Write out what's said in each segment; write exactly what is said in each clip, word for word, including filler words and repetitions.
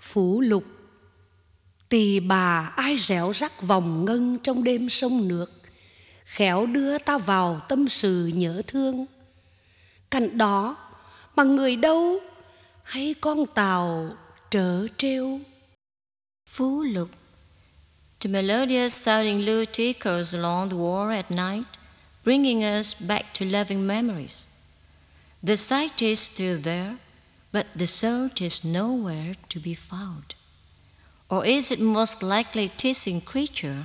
Phú Lục. Tỳ bà ai réo rắc vòng ngân trong đêm sông nước, khéo đưa ta vào tâm sự nhớ thương. Cạnh đó mà người đâu hay con tàu trở trêu. Phú Lục. The melodious sounding lute echoes along the wall at night, bringing us back to loving memories. The sight is still there, but the soul is nowhere to be found. Or is it most likely teasing creature?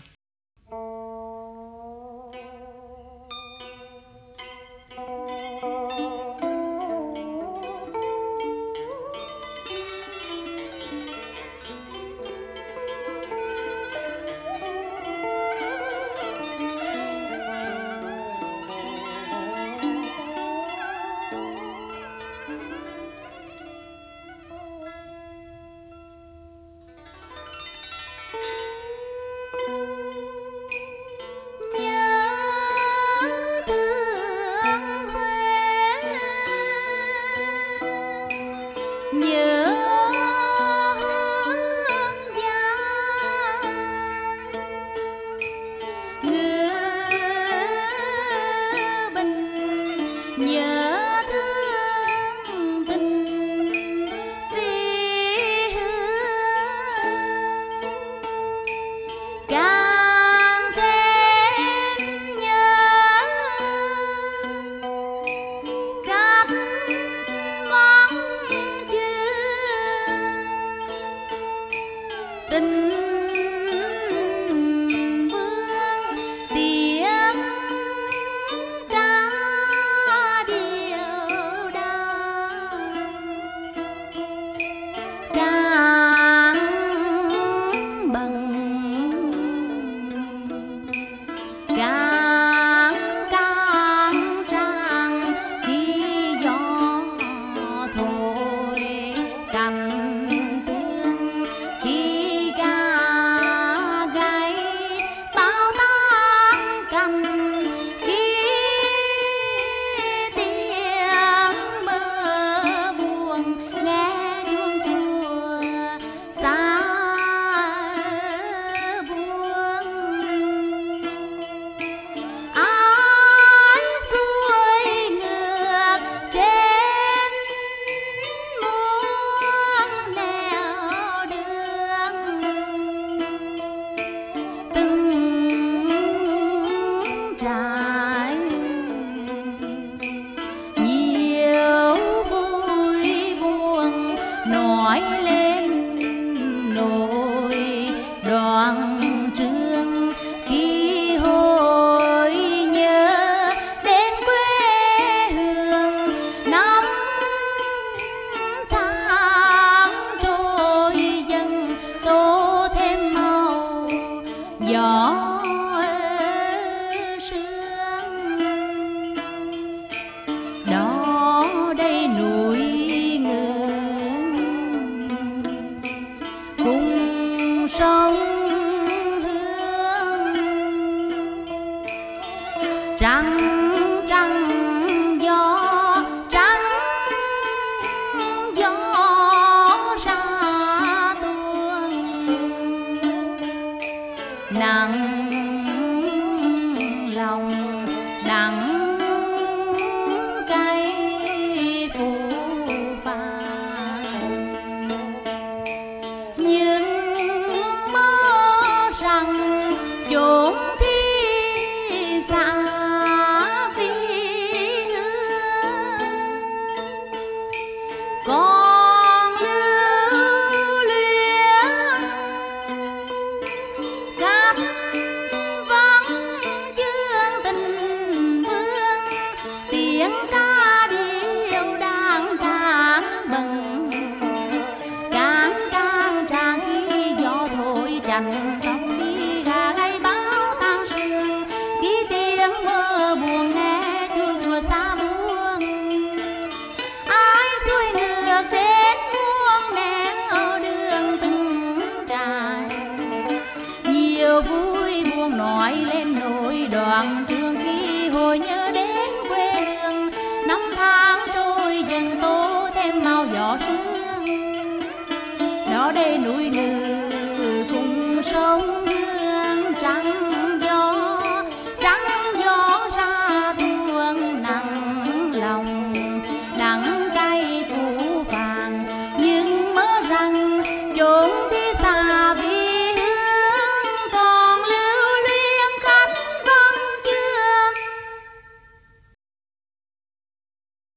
gió đầy núi ngự cùng sông